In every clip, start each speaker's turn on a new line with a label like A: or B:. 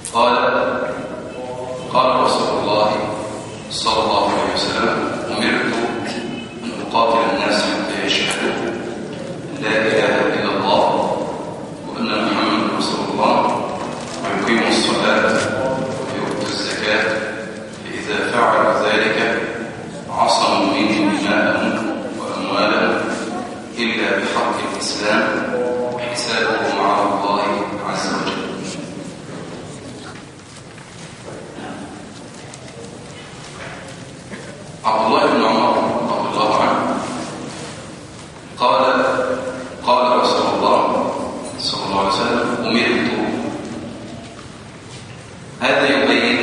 A: قال قال رسول الله صلى الله عليه وسلم: أمرت أن أقاتل الناس حتى يشهدوا لا إله إلا الله وأن محمد رسول الله ويقيموا الصلاة ويؤتوا الزكاة، فإذا فعلوا ذلك عصموا مني دماءهم وأموالهم إلا بحق الإسلام وحسابهم على الله عز وجل. عبد الله بن عمر رضي الله عنه قال رسول الله صلى الله عليه وسلم: أمرت. هذا يبين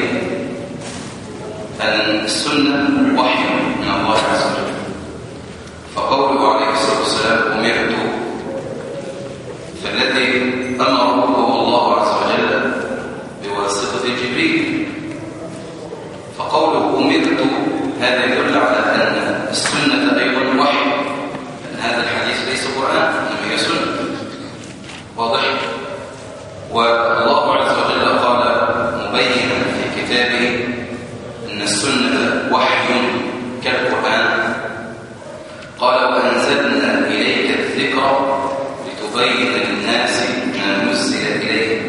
A: أن السنة وحي من الله عز وجل، فقوله عليه الصلاة والسلام أمرت، فالذي أمره هو الله عز وجل بواسطة جبريل، فقوله أمرت هذا يدل على أن السنة أيضا وحي، أن هذا الحديث ليس قرآن إنما هي سنة. واضح؟ والله عز وجل قال مبينا في كتابه أن السنة وحي كالقرآن، قال: وأنزلنا إليك الذكر لتبين للناس ما نزل إليهم.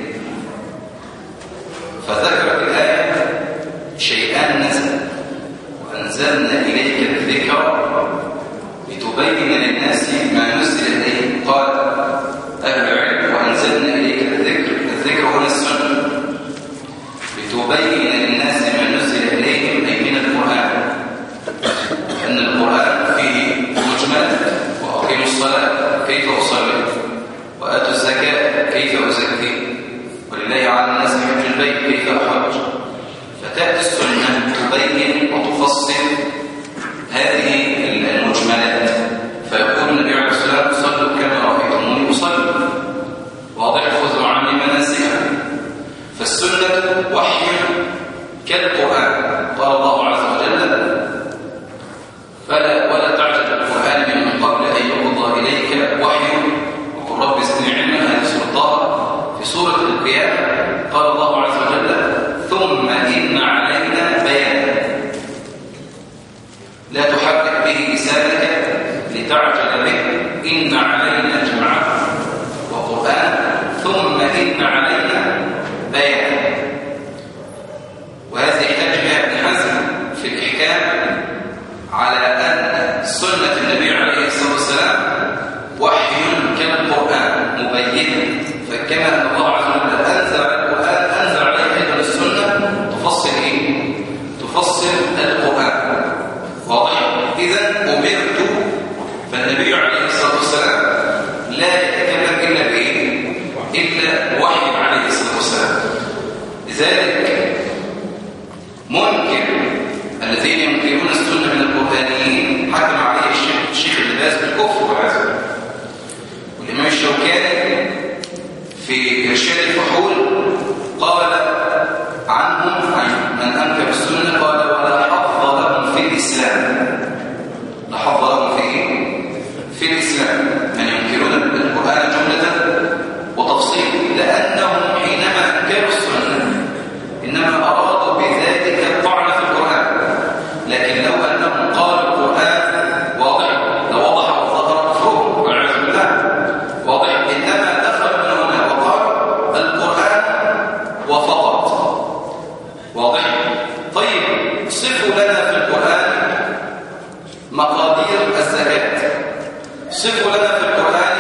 A: فذكر الآية شيئان نزل: وأنزلنا إليك الذكر لتبين للناس ما نزل إليهم. قال أهل العلم: وأنزلنا إليك الذكر هنا السنة، لتبين للناس ما نزل إليهم أي من القرآن، أن القرآن فيه مجمل: وأقيموا الصلاة كيف أصلي، وآتوا الزكاة كيف أزكي، ولله على الناس حج البيت كيف أحج. فتأتي السنة تبين وتفصل هذه المجملات، فيقول النبي عليه الصلاة والسلام: صلوا كما رأيتموني أصلي. واضح؟ خذوا عني مناسككم. فالسنة وحي كالقرآن. قال الله عز وجل: ولا تعجل بالقرآن من قبل أن يقضى إليك وحيه وقل رب زدني علما. هذه سورة طه. في سورة القيامة قال الله عز وجل: ثم إن علينا بيانه لا تحرك به لسانك لتعجل به إن علينا جمعه وقرآن ثم إن علينا بيانه. وهذه يحتاج بها ابن حزم في الإحكام على أن سنة النبي عليه الصلاة والسلام وحي كالقرآن مبين. فكما أن الله عز وجل أنزل القرآن أنزل عليه أيضا السنة تفصل إيه؟ تفصل القرآن. واضح؟ إذن أمرت، فالنبي عليه الصلاة والسلام لا يتكلم إلا بإيه؟ إلا وحي عليه الصلاة والسلام. لذلك منكر الذين ينكرون السنة من القرآنيين حكم عليه الشيخ ابن باز بالكفر والعزم. والإمام الشوكاني في إرشاد الفحول قال عنهم من أنكر السنة قال: ولا حظ لهم في الإسلام. لا حظ لهم في إيه؟ في الإسلام، من ينكرون القرآن جملة وتفصيل، لأنهم حينما أنكروا السنة إنما أرادوا بذلك الطعن في القرآن. لكن لو أنهم قالوا القرآن واضح لوضح وظهر كفرهم والعياذ بالله. واضح؟ إنما دخل من هنا وقال القرآن وفقط. واضح؟ طيب، صفوا لنا في القرآن مقادير الزكاة، صفوا لنا في القرآن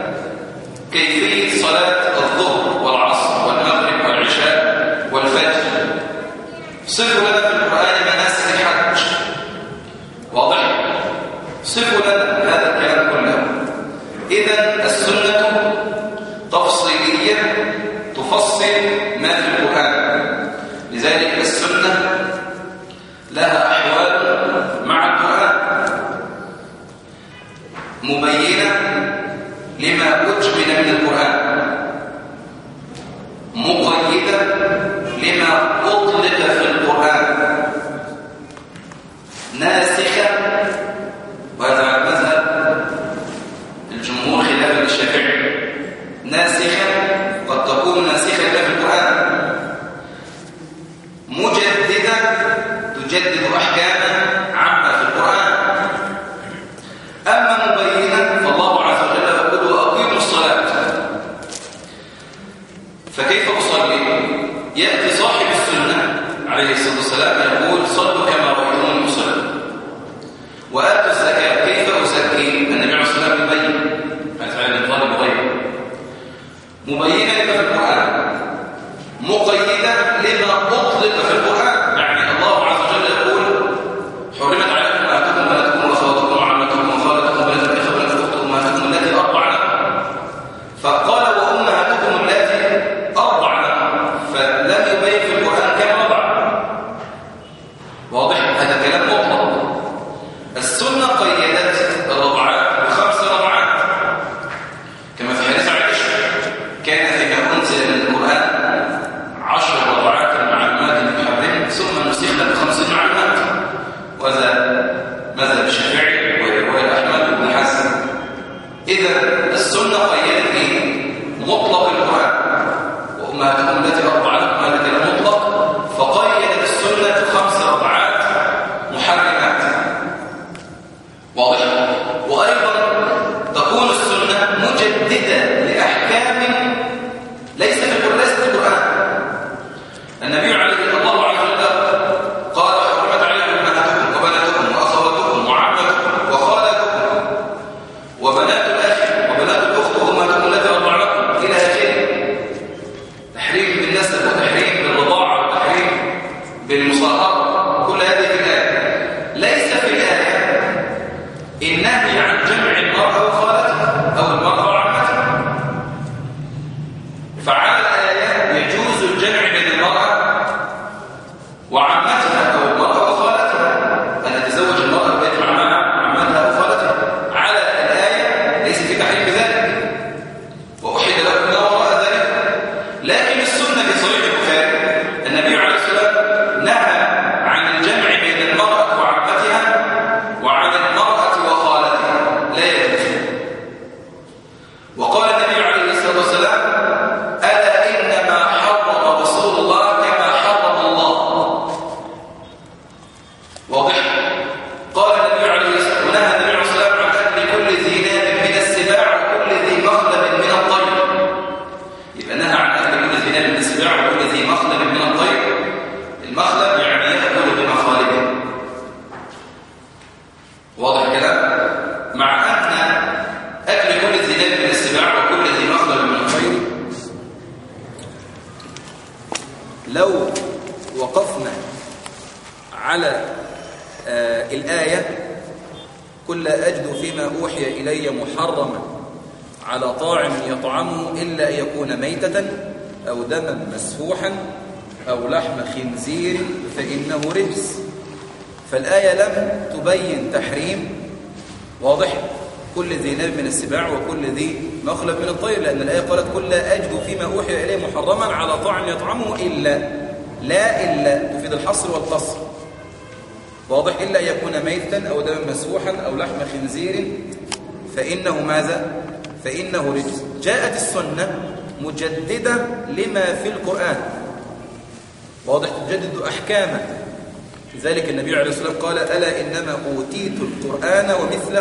A: كيفية صلاة الظهر والعصر والمغرب والعشاء والفجر، صفوا لنا في القرآن مناسك الحج. واضح؟ صفوا لنا هذا الكلام كله. إذن السنة تفصيلية تفصل ما في القرآن. لذلك السنة لها أحوال مع القرآن مبينة لما أجمل من القرآن، مقيدة لما أطلق في القرآن، ناسخة، وهذا على مذهب الجمهور خلافا للشافعي، ناسخة قد تكون ناسخة في القرآن إيه؟ يأتي صاحب السنة عليه الصلاة والسلام يقول صلوا كما رأيتموني أصلي وآتوا الزكاة كيف أزكي؟ النبي عليه الصلاة والسلام يبين فعلا الظالم غير مبينة لما في القرآن مقيدة لما أطلق في القرآن. يعني الله عز وجل يقول حرمت عليكم أمهاتكم وبناتكم وأخواتكم وعماتكم وخالاتكم وبنات الإخوة وبنات الأخت وأمهاتكم التي أرضعنكم فقال وأمهاتكم التي أرضعنكم فلم يبين في القرآن كم رضع. واضح؟ هذا كلام مطلق. السنة قيدت الرضعات ب5 رضعات كما في حديث عائشة كان فيما أنزل من القرآن 10 رضعات معلومات المحرم ثم نسخنا ب50 معلومات. وهذا مذهب الشافعي ورواية أحمد بن حسن. إذا السنة قيدت إيه؟ مطلق القرآن وأمهاتكم التي أرضعنكم هذا كلام مطلق فقيدت السنة ب5 رضعات محرمات. واضح؟ وأيضا تكون السنة مجددة لأحكام ليس في القرآن. النبي عليه الله عز وجل قال حرمت عليكم أمهاتكم وبناتكم وأخواتكم وعماتكم وخالاتكم وبنات الأخ وبنات الأخت وأمهاتكم التي أرضعنكم إلى آخره. تحريم بالنسب وتحريم بالرضاعة وتحريم بالمصاهرة كل هذه في الآية. ليس في الآية النهي عن جمع المرأة وخالتها أو المرأة وعمتها. فعلى الآية يجوز الجمع بين المرأة وعمتها أو المرأة وخالتها أن تتزوج المرأة ويجمع معها عمتها أو خالتها. على الآية ليس في تحريم بذلك وأحل لكم ما وراء ذلك. لكن السنة في صحيح البخاري النبي عليه الصلاة والسلام نهى عن الجمع بين المرأة وعمتها وعن المرأة وخالتها لا يجوز. وقال النبي عليه الصلاة والسلام ألا إنما حرم رسول الله كما حرم الله. واضح؟ قال النبي عليه الصلاة والسلام ونهى النبي عليه الصلاة والسلام عن أكل كل ذي ناب من السباع وكل ذي مخلب من الطير. يبقى نهى عن أكل كل ذي ناب من السباع وكل ذي مخلب من الطير. المخلب يعني يأكل بمخالبه. واضح الكلام؟ مع أن أكل كل ذي ناب من السباع وكل ذي مخلب من الطير
B: لو وقفنا على الآية قل لا أجد فيما أوحي إلي محرما على طاعم يطعمه إلا أن يكون ميتة أو دما مسفوحا أو لحم خنزير فإنه رجس. فالآية لم تبين تحريم واضح كل ذي ناب من السباع وكل ذي مخلب من الطير، لأن الآية قالت قل لا أجد فيما أوحي إليه محرما على طاعم يطعمه إلا تفيد الحصر والقصر. واضح؟ إلا يكون ميتا أو دما مسفوحا أو لحم خنزير فإنه ماذا؟ فإنه رجس. جاءت السنة مجددة لما في القرآن. واضح؟ تجدد أحكامه. لذلك النبي عليه الصلاة والسلام قال ألا إنما أوتيت القرآن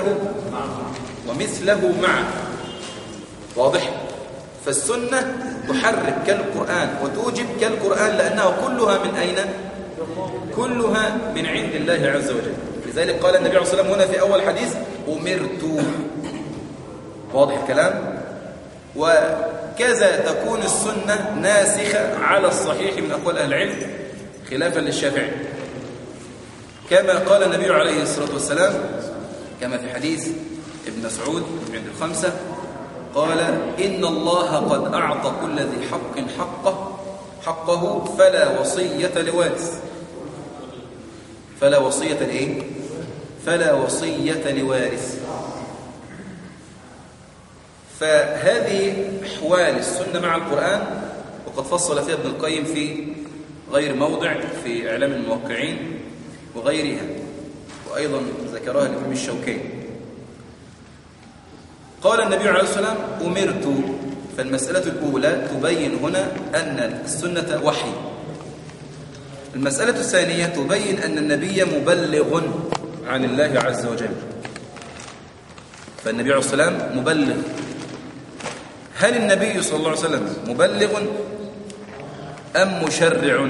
B: ومثله معه. واضح؟ فالسنة تحرك كالقرآن وتوجب كالقرآن لأنها كلها من أين؟ كلها من عند الله عز وجل. لذلك قال النبي عليه الصلاة والسلام هنا في أول حديث أمرت. واضح الكلام؟ وكذا تكون السنة ناسخة على الصحيح من أقوال أهل العلم خلافا للشافعي، كما قال النبي عليه الصلاة والسلام كما في حديث ابن مسعود عند الخمسة قال إن الله قد أعطى كل ذي حق حقه فلا وصية لوارث. فلا وصية لإيه؟ فلا وصية لوارث. فهذه أحوال السنة مع القرآن وقد فصل فيها ابن القيم في غير موضع في إعلام الموقعين وغيرها، وأيضا ذكرها الإمام الشوكاني. قال النبي عليه الصلاة والسلام أمرت. فالمسألة الأولى تبين هنا أن السنة وحي. المسألة الثانية تبين أن النبي مبلغ عن الله عز وجل. فالنبي عليه الصلاة والسلام مبلغ. هل النبي صلى الله عليه وسلم مبلغ أم مشرع؟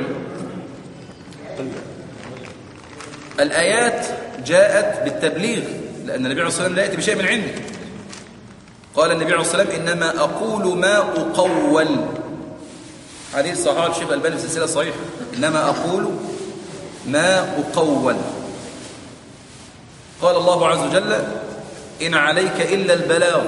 B: الآيات جاءت بالتبليغ، لأن النبي عليه الصلاة والسلام لا يأتي بشيء من عنده. قال النبي عليه الصلاة والسلام إنما أقول ما أقول، حديث صحيح الشيخ الألباني في السلسلة الصحيحة، إنما أقول ما أقول. قال الله عز وجل إن عليك إلا البلاغ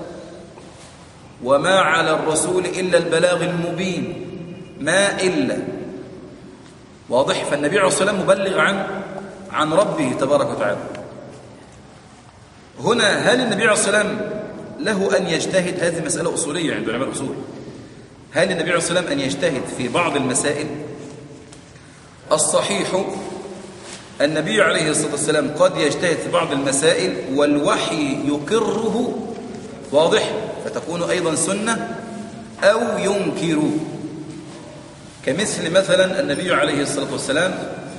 B: وما على الرسول إلا البلاغ المبين، ما إلا. واضح؟ فالنبي عليه الصلاة والسلام مبلغ عن ربه تبارك وتعالى. هنا هل النبي عليه الصلاة والسلام له أن يجتهد؟ هذه مسألة أصولية عند علماء الأصول. هل النبي عليه الصلاة والسلام أن يجتهد في بعض المسائل؟ الصحيح النبي عليه الصلاة والسلام قد يجتهد في بعض المسائل والوحي يقره، واضح؟ فتكون أيضا سنة، أو ينكر. كمثل مثلا النبي عليه الصلاة والسلام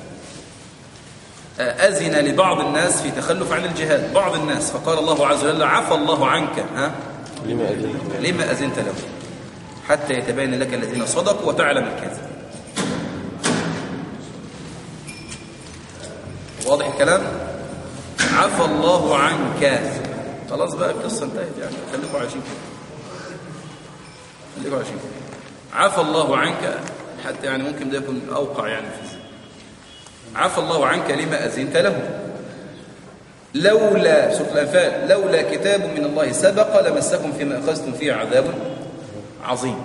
B: أذن لبعض الناس في تخلف عن الجهاد، بعض الناس، فقال الله عز وجل عفى الله عنك لما أذنت له حتى يتبين لك الذين صدقوا وتعلم الكاذب. واضح الكلام؟ عفى الله عنك، خلاص بقى القصة انتهت، يعني خليكم عايشين كده، عفى الله عنك، حتى يعني ممكن ده يكون أوقع يعني في عفى الله عنك لما أذنت له، لولا سورة الأنفال لولا كتاب من الله سبق لمسكم فيما أخذتم فيه عذاب عظيم.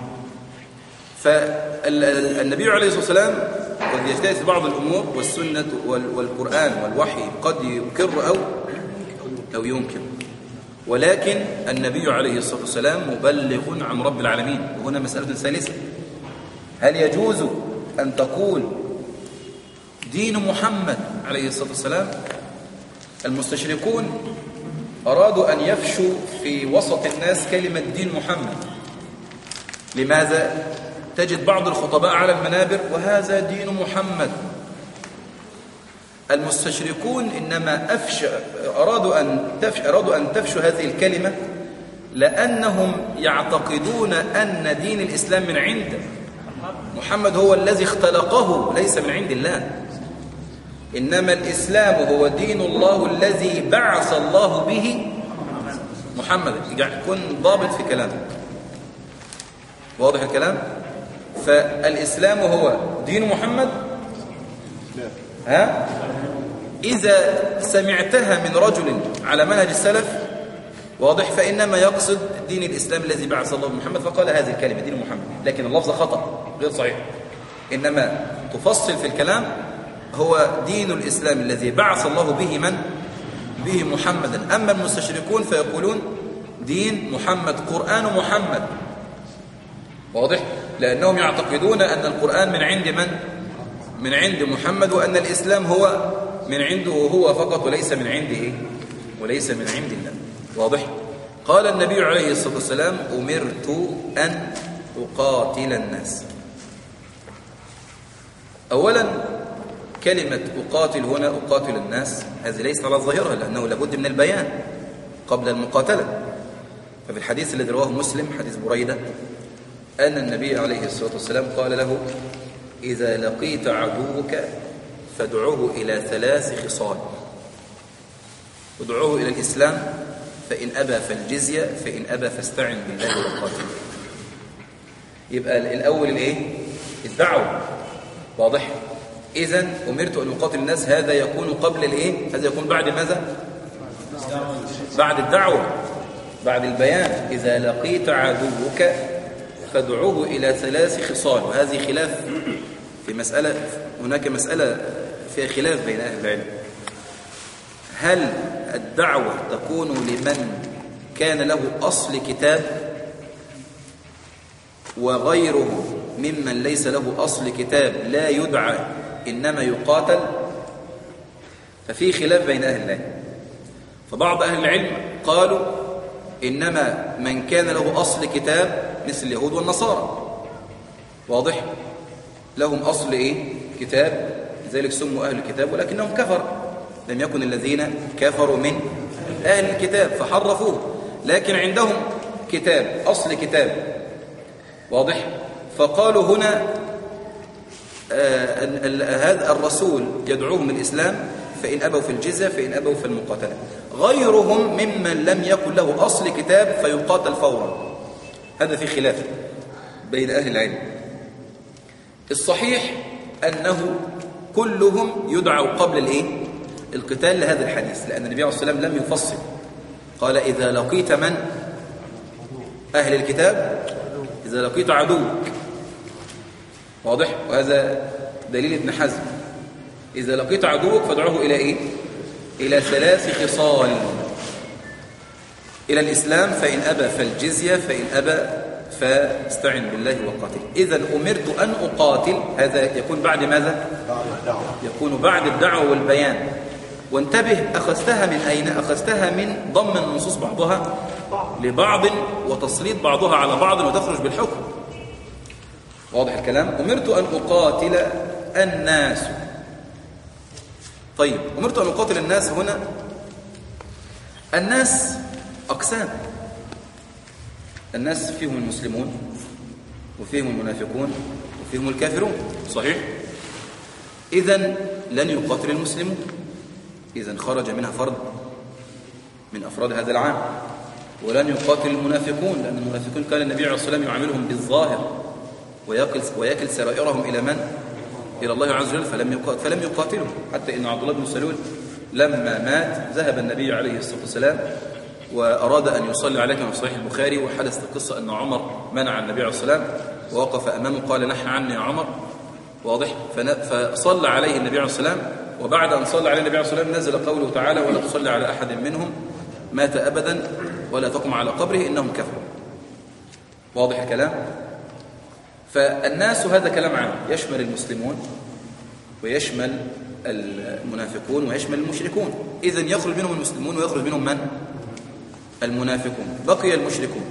B: فالنبي عليه الصلاة والسلام قد يجتهد في بعض الأمور، والسنة والقرآن والوحي قد يقر أو ينكر، ولكن النبي عليه الصلاة والسلام مبلغ عن رب العالمين. وهنا مسألة ثالثة، هل يجوز أن تقول دين محمد عليه الصلاة والسلام؟ المستشركون أرادوا أن يفشوا في وسط الناس كلمة دين محمد. لماذا؟ تجد بعض الخطباء على المنابر وهذا دين محمد. المستشركون إنما أرادوا أن تفشوا هذه الكلمة لأنهم يعتقدون أن دين الإسلام من عنده، محمد هو الذي اختلقه، ليس من عند الله، إنما الإسلام هو دين الله الذي بعث الله به محمد. كن ضابط في كلامك، واضح الكلام؟ فالإسلام هو دين محمد. إذا سمعتها من رجل على منهج السلف، واضح، فإنما يقصد دين الإسلام الذي بعث الله محمد، فقال هذه الكلمة دين محمد، لكن اللفظ خطأ غير صحيح. إنما تفصل في الكلام هو دين الإسلام الذي بعث الله به محمدا. أما المستشركون فيقولون دين محمد، قرآن محمد، واضح، لأنهم يعتقدون أن القرآن من عند من؟ من عند محمد، وأن الإسلام هو من عنده هو فقط، وليس من عنده وليس من عند الله. واضح؟ قال النبي عليه الصلاة والسلام أمرت أن أقاتل الناس. أولا كلمة أقاتل هنا، أقاتل الناس، هذه ليست على ظاهرها، لأنه لابد من البيان قبل المقاتلة. ففي الحديث الذي رواه مسلم حديث بريدة أن النبي عليه الصلاة والسلام قال له إذا لقيت عدوك فادعوه إلى 3 خصال: ادعوه إلى الإسلام، فإن أبى فالجزية، فإن أبى فاستعن بالله وقاتل. يبقى الأول الإيه؟ الدعوة، واضح؟ إذن أمرت أن أقاتل الناس، هذا يكون قبل الإيه؟ هذا يكون بعد ماذا؟ بعد الدعوة، بعد البيان. إذا لقيت عدوك فادعوه إلى 3 خصال. وهذه خلاف في مسألة، هناك مسألة فيها خلاف بين أهل العلم، هل الدعوة تكون لمن كان له أصل كتاب وغيره ممن ليس له أصل كتاب لا يدعى إنما يقاتل؟ ففي خلاف بين أهل العلم. فبعض أهل العلم قالوا إنما من كان له أصل كتاب مثل اليهود والنصارى، واضح، لهم أصل إيه؟ كتاب، لذلك سموا أهل الكتاب، ولكنهم كفروا، لم يكن الذين كفروا من أهل الكتاب فحرفوه، لكن عندهم كتاب، أصل كتاب، واضح. فقالوا هنا هذا الرسول يدعوهم الإسلام، فإن أبوا في الجزية، فإن أبوا في المقاتلة. غيرهم ممن لم يكن له أصل كتاب فيقاتل فورا. هذا في خلاف بين أهل العلم. الصحيح أنه كلهم يدعوا قبل القتال لهذا الحديث، لأن النبي عليه الصلاة والسلام لم يفصل. قال إذا لقيت من أهل الكتاب، إذا لقيت عدوك. واضح؟ وهذا دليل ابن حزم. إذا لقيت عدوك فادعوه إلى إلى 3 خصال: إلى الإسلام، فإن أبى فالجزية، فإن أبى فاستعن بالله وقاتل. إذا أمرت أن أقاتل، هذا يكون بعد ماذا؟ يكون بعد الدعوة والبيان. وانتبه، أخذتها من أين؟ أخذتها من ضم النصوص بعضها لبعض وتسليط بعضها على بعض وتخرج بالحكم. واضح الكلام؟ أمرت أن أقاتل الناس. طيب، أمرت أن أقاتل الناس هنا، الناس أقسام. الناس فيهم المسلمون وفيهم المنافقون وفيهم الكافرون، صحيح؟ إذن لن يقاتل المسلمون، إذن خرج منها فرد من أفراد هذا العام. ولن يقاتل المنافقون، لأن المنافقون كان النبي عليه الصلاة والسلام يعاملهم بالظاهر ويكل سرائرهم إلى من؟ إلى الله عز وجل، فلم يقاتلهم. حتى إن عبد الله بن سلول لما مات ذهب النبي عليه الصلاة والسلام وأراد أن يصلي عليه في صحيح البخاري، وحدثت القصة أن عمر منع النبي عليه الصلاة والسلام ووقف أمامه قال: نحى عني يا عمر. واضح؟ فصلى عليه النبي عليه الصلاة والسلام، وبعد أن صلى عليه النبي عليه الصلاة والسلام نزل قوله تعالى: ولا تصلي على أحد منهم مات أبدا ولا تقم على قبره إنهم كفروا. واضح الكلام؟ فالناس هذا كلام عام يشمل المسلمون ويشمل المنافقون ويشمل المشركون. إذن يخرج منهم المسلمون ويخرج منهم من؟ المنافقون. بقي المشركون،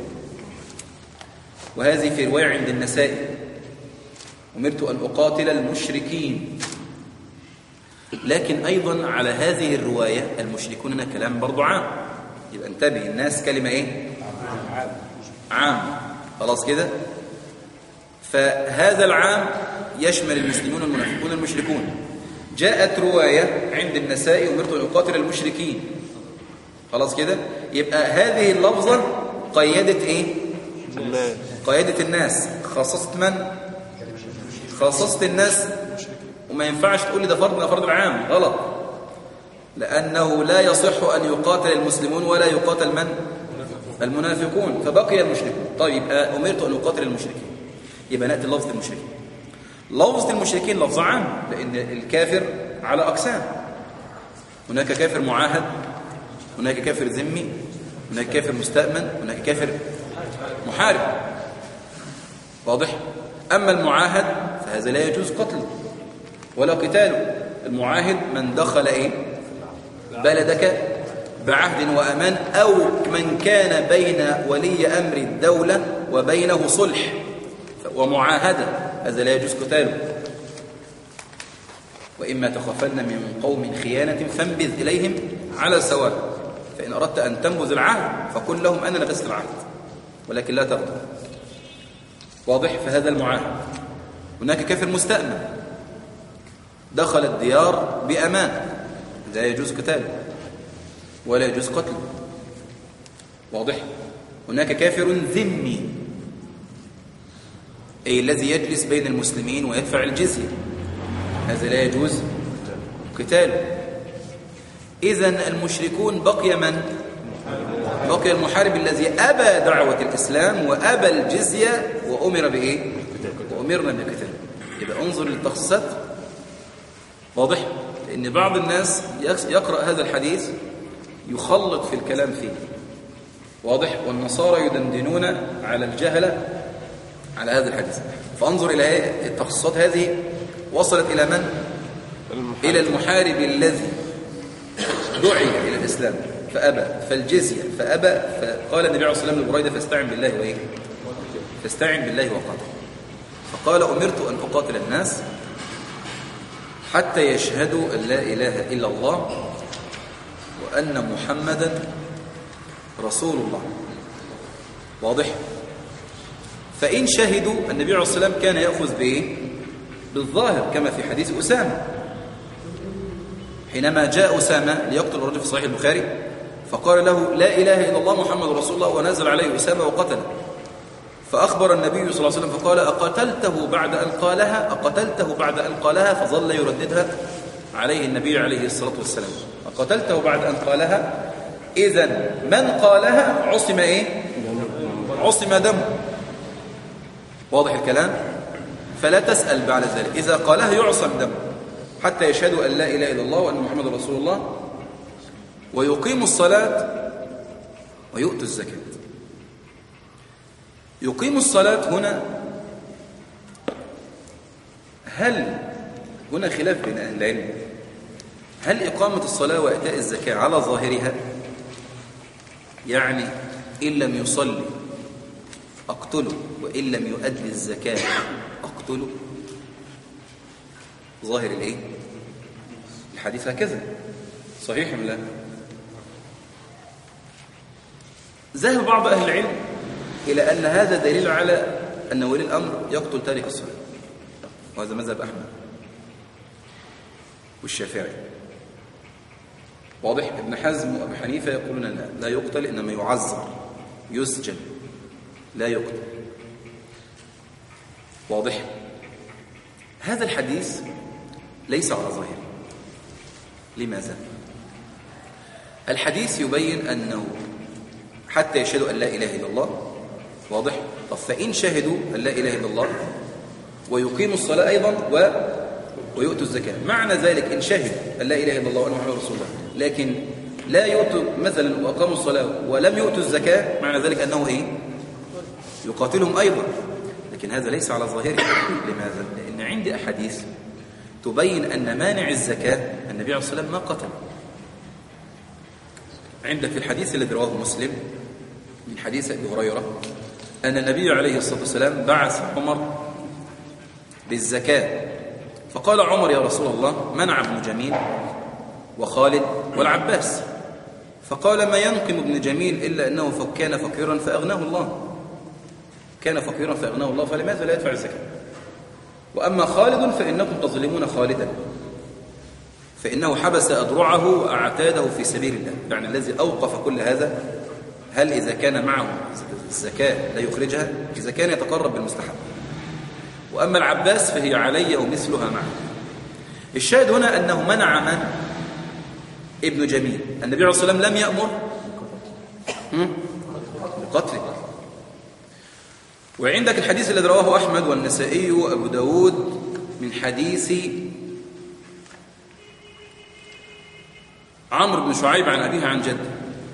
B: وهذه في رواية عند النسائي: أمرت أن أقاتل المشركين. لكن أيضا على هذه الرواية المشركون هنا كلام برضو عام. يبقى انتبه، الناس كلمة عام. خلاص كده؟ فهذا العام يشمل المسلمون والمنافقون والمشركون. جاءت رواية عند النسائي: أمرت أن أقاتل المشركين. خلاص كده؟ يبقى هذه اللفظة قيدت قيدت الناس. خصصت من؟ خصصت الناس. وما ينفعش تقول لي ده فرض من أفراد العام، غلط، لأنه لا يصح أن يقاتل المسلمون ولا يقاتل من؟ المنافقون، فبقي المشركون. طيب، أمرت أن أقاتل المشركين، يبقى نأتي لفظ المشركين. لفظ المشركين لفظ عام، لأن الكافر على أقسام: هناك كافر معاهد، هناك كافر ذمي، هناك كافر مستأمن، هناك كافر محارب. واضح؟ أما المعاهد فهذا لا يجوز قتله ولا قتاله. المعاهد من دخل بلدك بعهد وأمان، أو من كان بين ولي أمر الدولة وبينه صلح ومعاهدة، هذا لا يجوز قتاله. وإما تخافن من قوم خيانة فانبذ إليهم على سواء، فإن أردت أن تنبذ العهد فقل لهم أنا لبست العهد، ولكن لا تغضب. واضح؟ فهذا المعاهد. هناك كافر مستأمن دخل الديار بأمان، لا يجوز قتاله ولا يجوز قتله. واضح؟ هناك كافر ذمي، أي الذي يجلس بين المسلمين ويدفع الجزية، هذا لا يجوز قتاله. إذن المشركون بقي من؟ بقي المحارب الذي أبى دعوة الإسلام وأبى الجزية وأمر بإيه؟ وأمرنا بقتاله. يبقى انظر للتخصيصات. واضح؟ لأن بعض الناس يقرأ هذا الحديث يخلط في الكلام فيه. واضح؟ والنصارى يدندنون على الجهلة على هذا الحديث. فانظر إلى التخصيصات هذه وصلت إلى من؟ إلى المحارب الذي دعي إلى الإسلام فأبى، فالجزية فأبى، فقال النبي عليه الصلاة والسلام لبريدة: فاستعن بالله وإيه؟ فاستعن بالله وقاتل. فقال: أمرت أن أقاتل الناس حتى يشهدوا أن لا إله إلا الله وأن محمدا رسول الله. واضح؟ فإن شهدوا، النبي عليه الصلاة والسلام كان يأخذ بإيه؟ بالظاهر كما في حديث أسامة حينما جاء أسامة ليقتل الرجل في صحيح البخاري فقال له لا إله إلا الله محمد رسول الله ونزل عليه أسامة وقتله فأخبر النبي صلى الله عليه وسلم فقال أقتلته بعد أن قالها فظل يرددها عليه النبي عليه الصلاة والسلام أقتلته بعد أن قالها إذن من قالها عصم إيه؟ عصم دمه. واضح الكلام؟ فلا تسأل بعد ذلك إذا قالها يعصم دمه حتى يشهدوا أن لا إله إلا الله وأن محمد رسول الله ويقيموا الصلاة ويؤتوا الزكاة. يقيموا الصلاة هنا هنا خلاف بين أهل العلم هل إقامة الصلاة وإيتاء الزكاة على ظاهرها يعني إن لم يصلي أقتله وإن لم يؤدي الزكاة أقتله ظاهر الإيه؟ الحديث هكذا صحيح أم لا؟ ذهب بعض أهل العلم إلى أن هذا دليل على أن ولي الأمر يقتل تارك الصلاة وهذا مذهب أحمد والشافعي. واضح؟ ابن حزم وأبو حنيفة يقولون لا يقتل إنما يعذر يسجن لا يقتل. واضح؟ هذا الحديث ليس على ظاهره. لماذا؟ الحديث يبين أنه حتى يشهدوا أن لا إله إلا الله. واضح؟ طب فإن شهدوا أن لا إله إلا الله ويقيموا الصلاة أيضا ويؤتوا الزكاة معنى ذلك إن شهدوا أن لا إله إلا الله وأن محمد رسول الله لكن لا يؤتوا مثلا وأقاموا الصلاة ولم يؤتوا الزكاة معنى ذلك أنه إيه؟ يقاتلهم أيضا. لكن هذا ليس على ظاهره. لماذا؟ لأن عندي أحاديث تبين أن مانع الزكاة النبي عليه الصلاة والسلام ما قتل. عندك في الحديث الذي رواه مسلم من حديث أبي هريرة أن النبي عليه الصلاة والسلام بعث عمر بالزكاة فقال عمر يا رسول الله منع ابن جميل وخالد والعباس فقال ما ينقم ابن جميل إلا أنه كان فقيرا فأغناه الله كان فقيرا فأغناه الله فلماذا لا يدفع الزكاة وأما خالد فإنكم تظلمون خالدا فإنه حبس أدرعه وأعتاده في سبيل الله يعني الذي أوقف كل هذا هل إذا كان معه الزكاة لا يخرجها إذا كان يتقرب بالمستحب وأما العباس فهي علي ومثلها معه. الشاهد هنا أنه منع من ابن جميل النبي عليه الصلاة والسلام لم يأمر بقتله. وعندك الحديث الذي رواه أحمد والنسائي وأبو داود من حديث عمرو بن شعيب عن أبيه عن جده.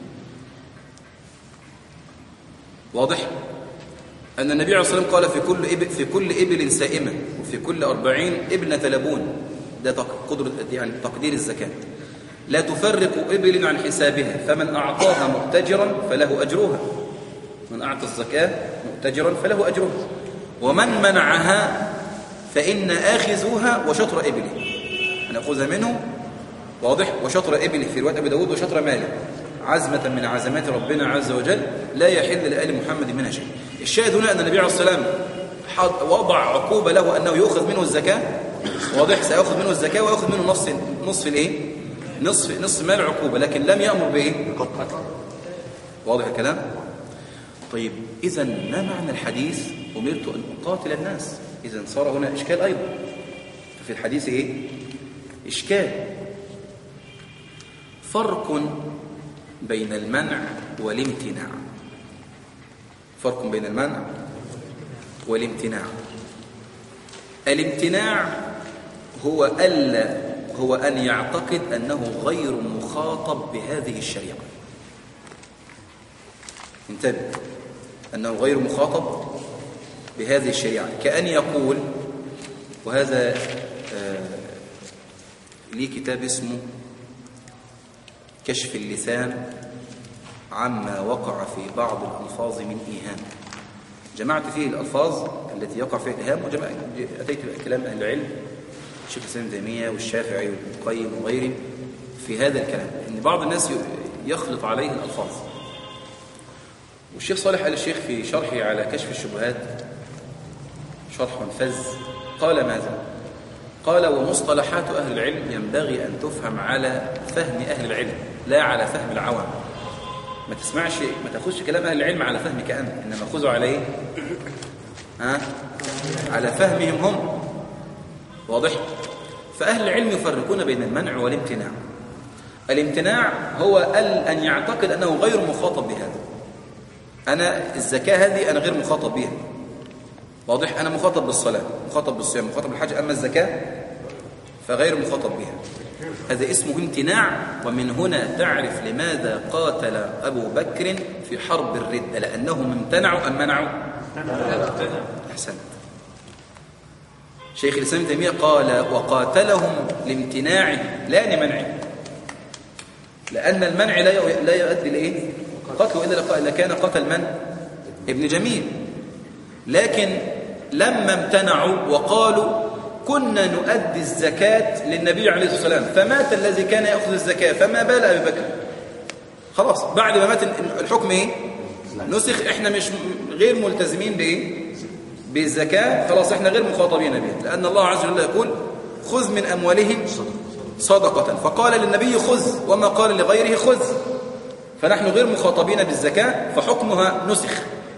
B: واضح أن النبي عليه الصلاة والسلام قال في كل إبل سائمة وفي كل 40 ابنة لبون ده قدرة يعني تقدير الزكاة لا تفرق إبل عن حسابها فمن أعطاها مؤتجرا فله أجرها من أعطى الزكاة مؤتجرا فله أجرها ومن منعها فإن آخذوها وشطر إبله نأخذها منه. واضح وشطر إبله في رواية أبي داود وشطر ماله عزمة من عزمات ربنا عز وجل لا يحل لآل محمد منها شيء. الشاهد هنا أن النبي عليه الصلاة والسلام وضع عقوبة له أنه يؤخذ منه الزكاة. واضح سيأخذ منه الزكاة ويأخذ منه نصف الإيه؟ نصف مال عقوبة لكن لم يأمر بإيه؟ بقتل. واضح الكلام؟ طيب إذن ما معنى الحديث أمرت أن أقاتل الناس؟ إذن صار هنا إشكال أيضا. ففي الحديث إيه؟ إشكال فرق بين المنع والامتناع. فرق بين المنع والامتناع. الامتناع هو أن يعتقد أنه غير مخاطب بهذه الشريعة. انتبه أنه غير مخاطب بهذه الشريعة كأن يقول وهذا لي كتاب اسمه كشف اللسان عما وقع في بعض الألفاظ من إيهام. جمعت فيه الألفاظ التي يقع فيها إيهام أتيت بكلام أهل العلم الشيخ الإسلام ابن تيمية والشافعي وابن القيم وغيره في هذا الكلام إن بعض الناس يخلط عليه الألفاظ. والشيخ صالح آل الشيخ في شرحه على كشف الشبهات شرح فز قال ماذا؟ قال ومصطلحات أهل العلم ينبغي أن تفهم على فهم أهل العلم لا على فهم العوام. ما تسمعش، ما تاخذش كلام أهل العلم على فهمك أنت، إنما خذوا على إيه؟ على فهمهم هم. واضح؟ فأهل العلم يفرقون بين المنع والامتناع. الامتناع هو أن يعتقد أنه غير مخاطب بهذا. أنا الزكاة هذه أنا غير مخاطب بها. واضح؟ أنا مخاطب بالصلاة، مخاطب بالصيام، مخاطب بالحج، أما الزكاة فغير مخاطب بها. هذا اسمه امتناع. ومن هنا تعرف لماذا قاتل أبو بكر في حرب الردة، لأنهم امتنعوا أم منعوا؟ أحسنت. شيخ الإسلام ابن تيمية قال وقاتلهم لامتناعه لا لمنعه، لأن المنع لا يؤدي لإيه؟ قتله، إلا كان قتل من؟ ابن جميل. لكن لما امتنعوا وقالوا كنا نؤدي الزكاة للنبي عليه الصلاة والسلام فمات الذي كان يأخذ الزكاة، فما بال أبي بكر؟ خلاص بعد ما مات الحكم إيه؟ نسخ. إحنا مش غير ملتزمين بإيه؟ بالزكاة. خلاص إحنا غير مخاطبين بها، لأن الله عز وجل يقول خذ من أموالهم صدقة، فقال للنبي خذ وما قال لغيره خذ، فنحن غير مخاطبين بالزكاة فحكمها نسخ.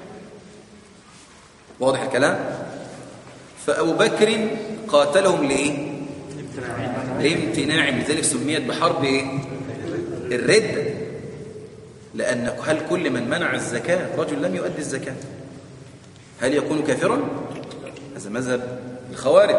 B: واضح الكلام؟ فأبو بكر قاتلهم لإيه؟ لامتناع، لذلك سميت بحرب إيه؟ الردة. لأن هل كل من منع الزكاة رجل لم يؤدي الزكاة هل يكون كافرا؟ هذا مذهب الخوارج.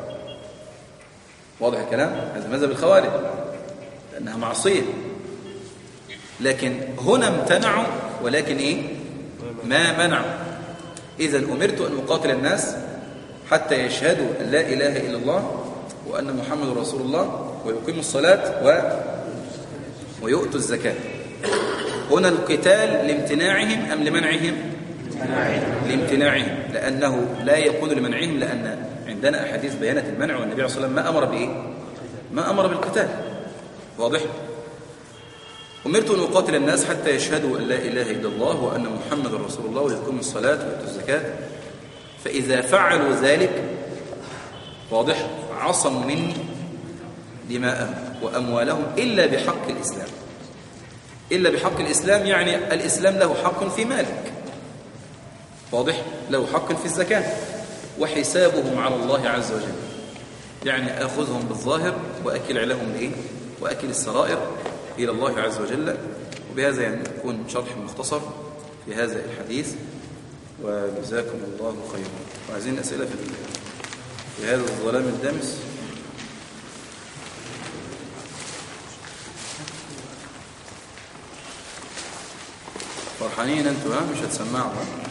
B: واضح الكلام؟ هذا مذهب الخوارج لأنها معصية. لكن هنا امتنعوا، ولكن إيه؟ ما منعوا. إذن أمرت أن أقاتل الناس حتى يشهدوا أن لا إله إلا الله وأن محمد رسول الله ويقيموا الصلاة ويؤتوا الزكاة. هنا القتال لامتناعهم أم لمنعهم؟ لامتناعهم، لأنه لا يكون لمنعهم، لأن عندنا أحاديث بيانة المنع، والنبي صلى الله عليه وسلم ما أمر بإيه؟ ما أمر بالقتال. واضح؟ أمرت أن أقاتل الناس حتى يشهدوا أن لا إله إلا الله وأن محمد رسول الله ويقيموا الصلاة ويؤتوا الزكاة، فإذا فعلوا ذلك واضح عصموا مني دماءهم وأموالهم إلا بحق الإسلام. إلا بحق الإسلام يعني الإسلام له حق في مالك، واضح؟ له حق في الزكاة، وحسابهم على الله عز وجل، يعني أخذهم بالظاهر وأكل عليهم الإيه؟ وأكل السرائر إلى الله عز وجل. وبهذا يعني يكون شرح مختصر في هذا الحديث، وجزاكم الله خيرا. وعايزين أسئلة في هذا الظلام الدامس. فرحانين أنتوا؟ مش هتسمعوا.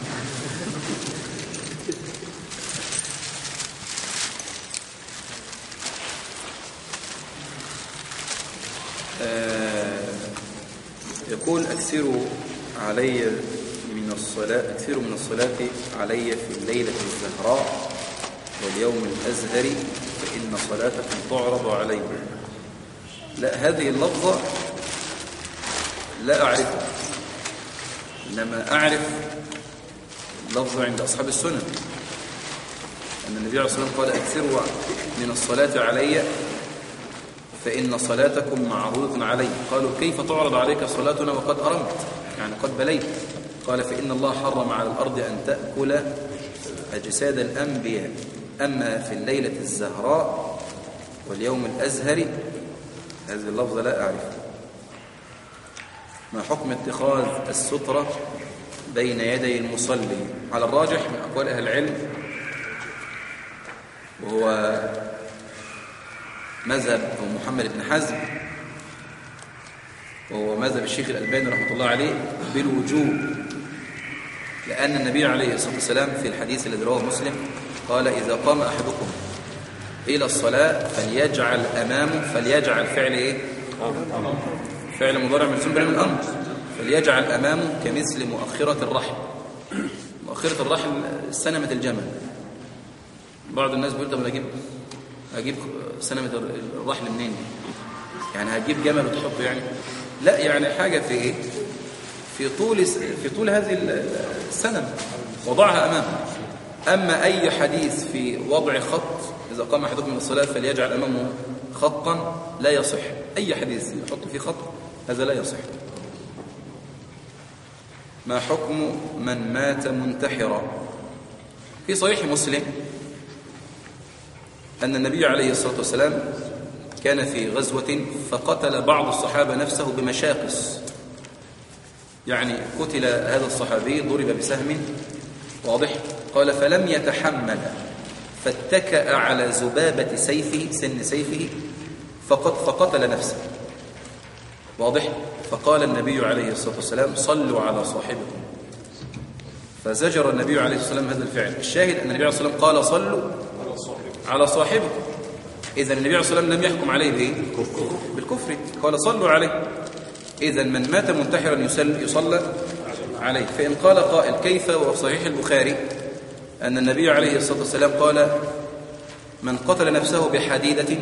B: يقول أكثروا من الصلاة علي في الليلة الزهراء واليوم الأزهر فإن صلاتكم تعرض علي. لا، هذه اللفظة لا أعرفها، إنما أعرف اللفظة عند أصحاب السنن أن النبي عليه الصلاة والسلام قال أكثروا من الصلاة علي فإن صلاتكم معروضة علي. قالوا كيف تعرض عليك صلاتنا وقد أرمت، يعني قد بليت؟ قال فإن الله حرم على الأرض أن تأكل أجساد الأنبياء، أما في الليلة الزهراء واليوم الأزهر. هذه اللفظة لا أعرفها. ما حكم اتخاذ السترة بين يدي المصلي؟ على الراجح من أقوال أهل العلم، وهو مذهب أبو محمد بن حزم، وهو مذهب الشيخ الألباني رحمة الله عليه، بالوجوب، لأن النبي عليه الصلاة والسلام في الحديث الذي رواه مسلم قال إذا قام أحدكم إلى الصلاة فليجعل فعل إيه؟ فعل مضارع من سنبل من الأمر، فليجعل أمامه كمثل مؤخرة الرحل. مؤخرة الرحل سنمة الجمل. بعض الناس بيقول طب أجيب سنمة الرحل منين؟ يعني هجيب جمل وتحطه يعني؟ لا، يعني حاجة في إيه؟ في طول هذه السنمة وضعها أمامه. أما أي حديث في وضع خط إذا قام أحدكم من الصلاة فليجعل أمامه خطا، لا يصح. أي حديث يحط فيه خط هذا لا يصح. ما حكم من مات منتحرا؟ في صحيح مسلم أن النبي عليه الصلاة والسلام كان في غزوة فقتل بعض الصحابة نفسه بمشاقص، يعني قتل هذا الصحابي ضرب بسهم واضح، قال فلم يتحمل فاتكأ على زبابة سيفه سن سيفه فقتل نفسه واضح. فقال النبي عليه الصلاة والسلام صلوا على صاحبكم، فزجر النبي عليه الصلاة والسلام هذا الفعل. الشاهد أن النبي عليه الصلاة والسلام قال صلوا على صاحبكم، إذن النبي عليه الصلاة والسلام لم يحكم عليه بالكفر، قال صلوا عليه. إذن من مات منتحرا يصلى عليه. فإن قال قائل كيف وفي صحيح البخاري أن النبي عليه الصلاة والسلام قال من قتل نفسه بحديدة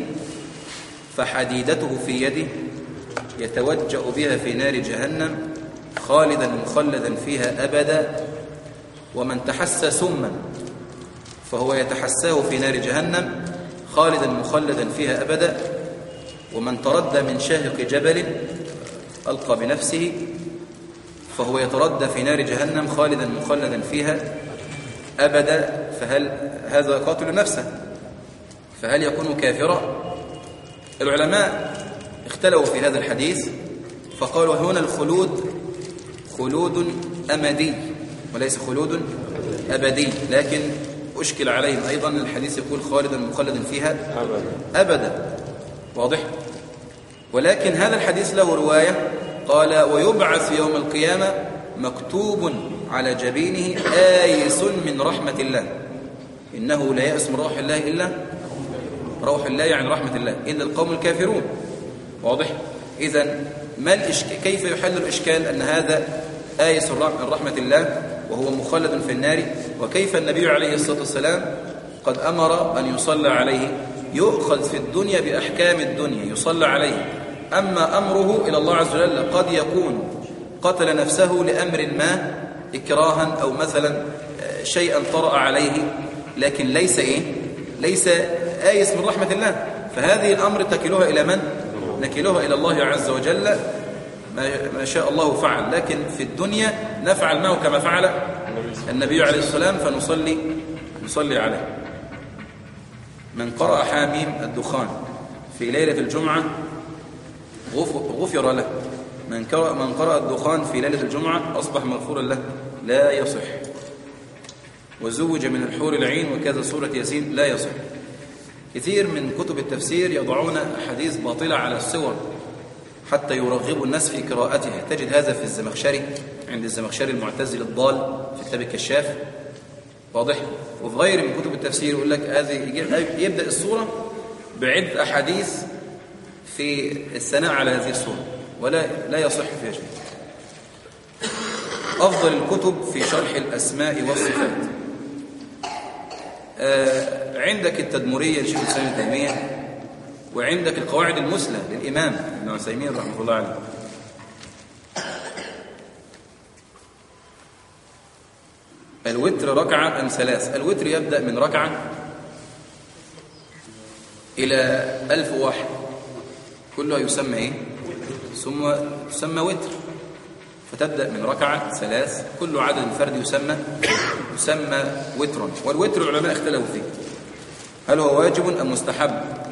B: فحديدته في يده يتوجأ بها في نار جهنم خالدا مخلدا فيها أبدا، ومن تحسى سما فهو يتحساه في نار جهنم خالدا مخلدا فيها أبدا، ومن تردى من شاهق جبل ألقى بنفسه فهو يتردى في نار جهنم خالدا مخلدا فيها أبدا. فهل هذا قاتل نفسه فهل يكون كافرا؟ العلماء اختلوا في هذا الحديث فقالوا هنا الخلود خلود أمدي وليس خلود أبدي، لكن أشكل عليهم أيضا الحديث يقول خالدا مخلدا فيها أبدا واضح. ولكن هذا الحديث له رواية قال ويبعث يوم القيامة مكتوب على جبينه آيس من رحمة الله، إنه لا يأس من روح الله إلا روح الله يعني رحمة الله إلا القوم الكافرون واضح. إذن كيف يحل الإشكال أن هذا آيس من رحمة الله وهو مخلد في النار، وكيف النبي عليه الصلاة والسلام قد أمر أن يصلى عليه، يؤخذ في الدنيا بأحكام الدنيا يصلى عليه، أما أمره إلى الله عز وجل قد يكون قتل نفسه لأمر ما إكراها أو مثلا شيئا طرأ عليه، لكن ليس آيس من رحمة الله. فهذه الأمر تكلها إلى من؟ نكلها إلى الله عز وجل، ما شاء الله فعل، لكن في الدنيا نفعل معه كما فعل النبي عليه الصلاة والسلام فنصلي عليه. من قرأ حاميم الدخان في ليلة الجمعة غفر له، من قرأ الدخان في ليلة الجمعة أصبح مغفورا له، لا يصح. وزوج من الحور العين وكذا سورة ياسين، لا يصح. كثير من كتب التفسير يضعون أحاديث باطلة على الصور حتى يرغبوا الناس في قراءتها، تجد هذا في الزمخشري عند الزمخشري المعتزل الضال في كتاب الكشاف واضح، وفي غير من كتب التفسير يقول لك هذه يبدأ الصورة بعدة أحاديث في الثناء على هذه الصورة، لا يصح فيها شيء. أفضل الكتب في شرح الأسماء والصفات عندك التدمرية لشيخ الإسلام ابن تيمية، وعندك القواعد المثلى للإمام ابن عثيمين رحمه الله عليه. الوتر ركعة أم ثلاث؟ الوتر يبدأ من ركعة إلى 1000 واحد، كلها يسمى ثم يسمى وتر، فتبدأ من ركعة ثلاث، كل عدد فرد يسمى وترا. والوتر العلماء اختلفوا فيه هل هو واجب أم مستحب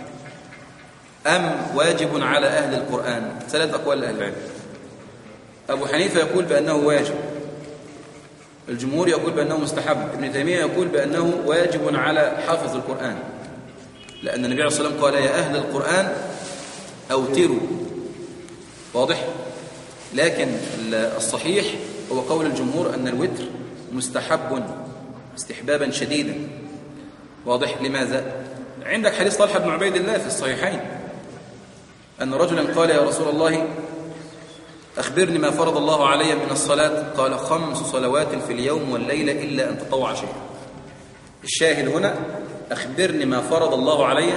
B: أم واجب على أهل القرآن؟ 3 أقوال لأهل العلم. أبو حنيفة يقول بأنه واجب، الجمهور يقول بأنه مستحب، ابن تيمية يقول بأنه واجب على حافظ القرآن، لأن النبي عليه الصلاة والسلام قال يا أهل القرآن أوتروا واضح. لكن الصحيح هو قول الجمهور أن الوتر مستحب استحبابا شديدا واضح. لماذا؟ عندك حديث طلحة بن عبيد الله في الصحيحين أن رجلا قال يا رسول الله أخبرني ما فرض الله علي من الصلاة، قال 5 صلوات في اليوم والليلة إلا أن تطوع شيئا. الشاهد هنا أخبرني ما فرض الله علي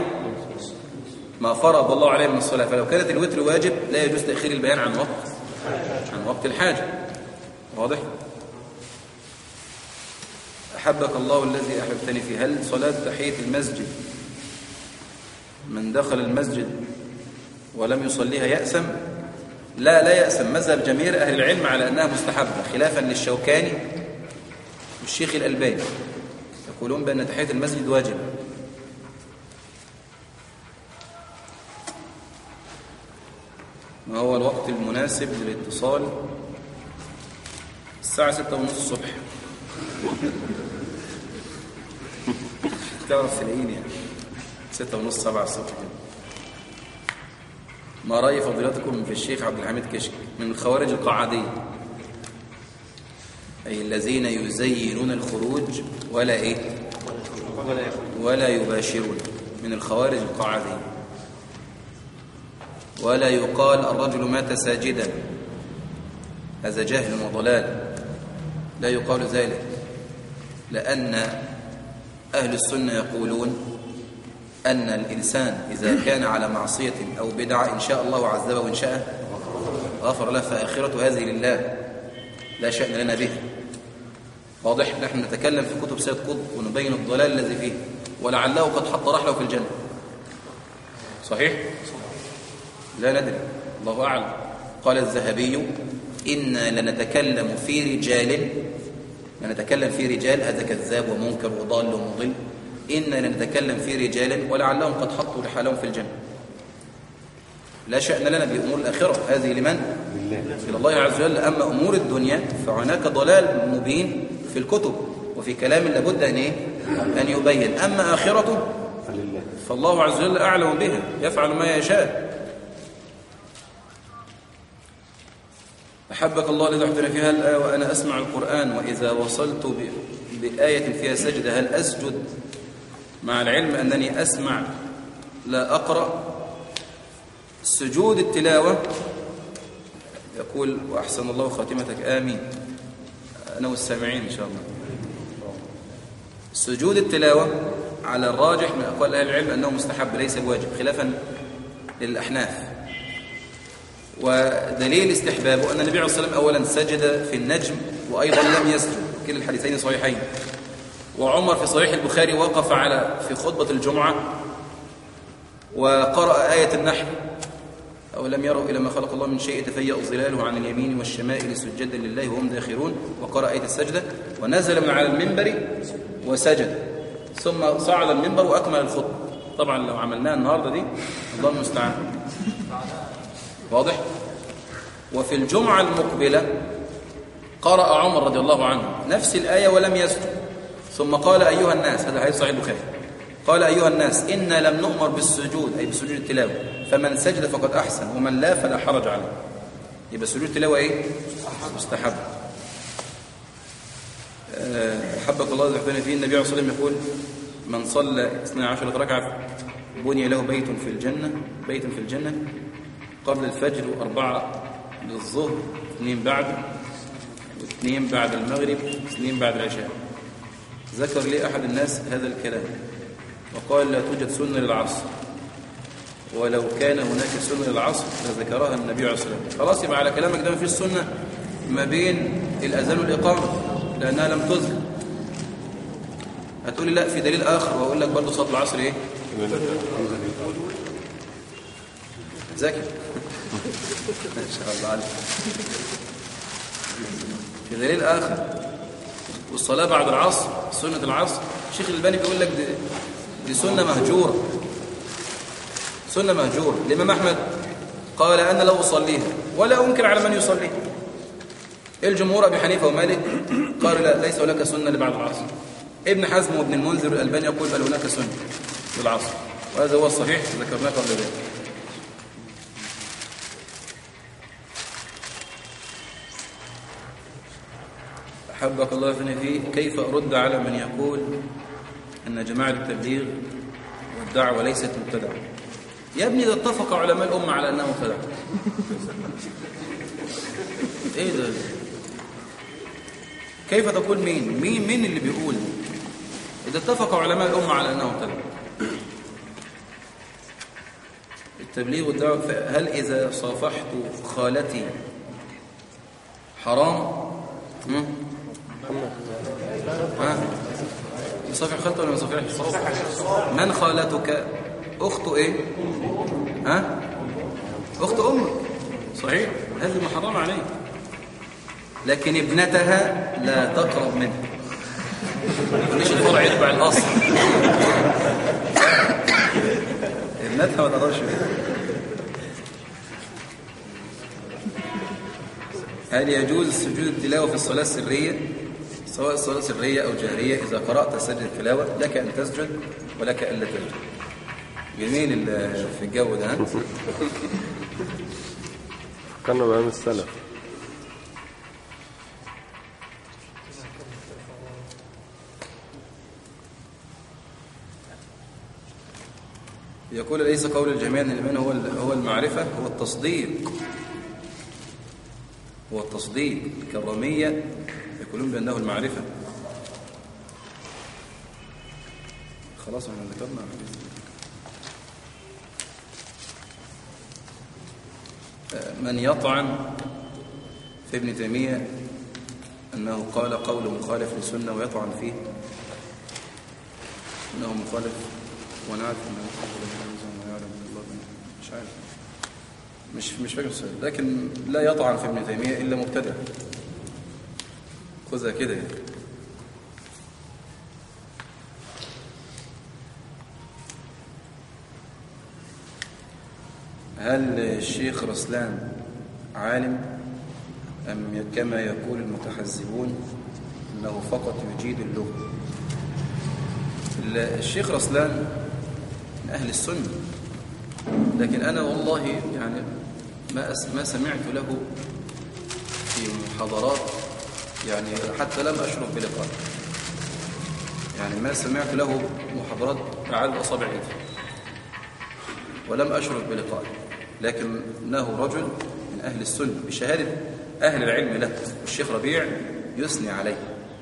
B: من الصلاة، فلو كانت الوتر واجب لا يجوز تأخير البيان عن وقت الحاجة واضح. أحبك الله الذي أحببتني فيه، هل صلاة تحية المسجد من دخل المسجد ولم يصليها يأثم؟ لا يأثم. مذهب جماهير أهل العلم على أنها مستحبة، خلافا للشوكاني والشيخ الألباني، يقولون بأن تحية المسجد واجب. ما هو الوقت المناسب للاتصال؟ الساعة 6:30 الصبح. تعرف تلاقيني يعني 6:30 7 الصبح كده. ما رأي فضيلتكم في الشيخ عبد الحميد كشك من الخوارج القعادية، أي الذين يزينون الخروج ولا يباشرون، من الخوارج القعادية. ولا يقال الرجل مات ساجدا، هذا جهل وضلال، لا يقال ذلك، لأن أهل السنة يقولون أن الإنسان إذا كان على معصية أو بدعة إن شاء الله عذبه وإن شاء غفر له، فآخرة هذه لله لا شأن لنا به. واضح؟ نحن نتكلم في كتب سيد قطب ونبين الضلال الذي فيه، ولعله قد حط رحله في الجنة. صحيح؟ لا ندري، الله أعلم. قال الذهبي: إنا لنتكلم في رجال، هذا كذاب ومنكر وضال ومضل. إنا لنتكلم في رجال ولعلهم قد حطوا رحالهم في الجنة. لا شأن لنا بأمور الآخرة، هذه لمن؟ إلى الله عز وجل. أما أمور الدنيا فهناك ضلال مبين في الكتب وفي كلام لابد أن يبين. أما آخرته فالله عز وجل أعلم بها، يفعل ما يشاء. أحبك الله الذي أحضر فيها الآية وأنا أسمع القرآن، وإذا وصلت بآية فيها سجدة هل أسجد؟ مع العلم أنني أسمع لا أقرأ. سجود التلاوة يقول وأحسن الله خاتمتك آمين، أنا والسامعين إن شاء الله. سجود التلاوة على الراجح من أقوال أهل العلم أنه مستحب ليس بواجب، خلافا للأحناف. ودليل استحبابه أن النبي عليه الصلاة والسلام أولا سجد في النجم وأيضا لم يسجد، كلا الحديثين صحيحين. وعمر في صحيح البخاري وقف في خطبة الجمعة وقرأ آية النحل: أولم يروا إلى ما خلق الله من شيء يتفيأ ظلاله عن اليمين والشمائل سجدا لله وهم داخرون، وقرأ آية السجدة، ونزل من على المنبر وسجد، ثم صعد المنبر وأكمل الخطبة. طبعا لو عملناها النهاردة دي الله المستعان. واضح؟ وفي الجمعة المقبلة قرأ عمر رضي الله عنه نفس الآية ولم يسجد، ثم قال أيها الناس، هذا حديث صحيح البخاري، قال أيها الناس إنا لم نؤمر بالسجود، أي بسجود التلاوة، فمن سجد فقد أحسن ومن لا فلا حرج عليه. يبقى سجود التلاوة مستحب. حبك الله إذا حبنا فيه. النبي عليه الصلاة والسلام يقول: من صلى 12 ركعة بني له بيت في الجنة قبل الفجر، و4 للظهر، 2 بعد، و2 بعد المغرب، 2 بعد العشاء. ذكر لي أحد الناس هذا الكلام وقال: لا توجد سنة للعصر، ولو كان هناك سنة للعصر لذكرها النبي عليه الصلاة والسلام. خلاص، يبقى على كلامك ده ما فيش سنة ما بين الأذان والإقامة لأنها لم تذكر. هتقولي لا في دليل آخر، وأقول لك برضه صلاة العصر ذكي إن شاء الله عليك. في دليل آخر، والصلاة بعد العصر سنة العصر، الشيخ الألباني بيقول لك دي سنة مهجورة. الإمام أحمد قال: أنا لا أصليها ولا أنكر على من يصليها. الجمهور أبي حنيفة ومالك قال لا، ليس هناك سنة لبعد العصر. ابن حزم وابن المنذر الألباني يقول بل هناك سنة للعصر، وهذا هو الصحيح ذكرناه قبل ذلك. أحبك الله فيه. كيف أرد على من يقول أن جماعة التبليغ والدعوة ليست مبتدعة؟ يا ابني، إذا اتفق علماء الأمة على أنها مبتدعة. إيه ده؟ كيف تقول مين اللي بيقول؟ إذا اتفق علماء الأمة على أنها مبتدعة. التبليغ والدعوة، هل إذا صافحت خالتي حرام؟ يصافح خالته ولا ما يصافحش؟ من خالتك؟ أخته إيه؟ ها؟ أخت أمك صحيح؟ هذه محرم عليه. لكن ابنتها لا تقرب منها، مش الفرع يتبع الأصل. ابنتها ما تقربش منها. هل يجوز سجود التلاوة في الصلاة السرية؟ سواء الصلاة سرية أو جهرية، إذا قرأت سجد التلاوة لك أن تسجد ولك ألا تسجد. جميل في الجو ده.
C: كانوا بأيام السلف.
B: يقول ليس قول الجميع أن الإيمان هو المعرفة، هو التصديق. هو التصديق. الكرامية يقولون بأنه المعرفة. خلاص احنا ذكرنا من يطعن في ابن تيمية أنه قال قول مخالف للسنة ويطعن فيه أنه مخالف، ونعرف أنه ويعلم الله مش عارف، مش فاكر السؤال، لكن لا يطعن في ابن تيمية إلا مبتدع. خذها كده يعني. هل الشيخ رسلان عالم أم كما يقول المتحزبون أنه فقط يجيد اللغة؟ الشيخ رسلان من أهل السنة، لكن أنا والله يعني ما سمعت له في محاضرات، يعني حتى لم أشرف بلقاء، يعني ما سمعت له محاضرات بعد أصابع يدي ولم أشرف بلقاء، لكنه رجل من أهل السنة بشهادة أهل العلم له. والشيخ ربيع يثني عليه،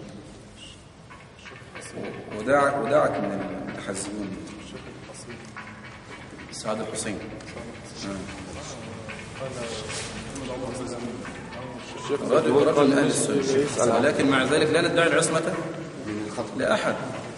B: ودعك من المتحزبون. سعد الحسين رجل من أهل السنة، لكن مع ذلك لا ندعي العصمة لأحد.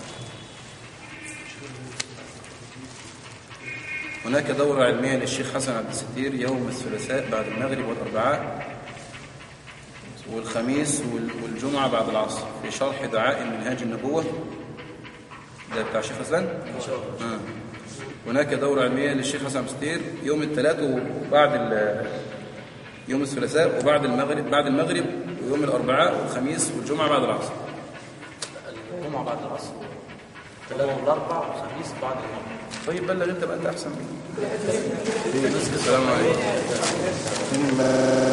B: هناك دورة علمية للشيخ حسن عبد الستير يوم الثلاثاء بعد المغرب والأربعاء والخميس والجمعة بعد العصر في شرح دعاء منهاج النبوة. ده بتاع الشيخ حسن؟ هناك دورة علمية للشيخ حسن عبد الستير يوم الثلاث وبعد يوم الثلاثاء وبعد المغرب ويوم الأربعاء والخميس والجمعة بعد العصر.
D: الجمعة بعد العصر، الثلاث والأربع والخميس بعد المغرب.
B: طيب بلغ انت بقى، انت احسن مني. السلام عليكم.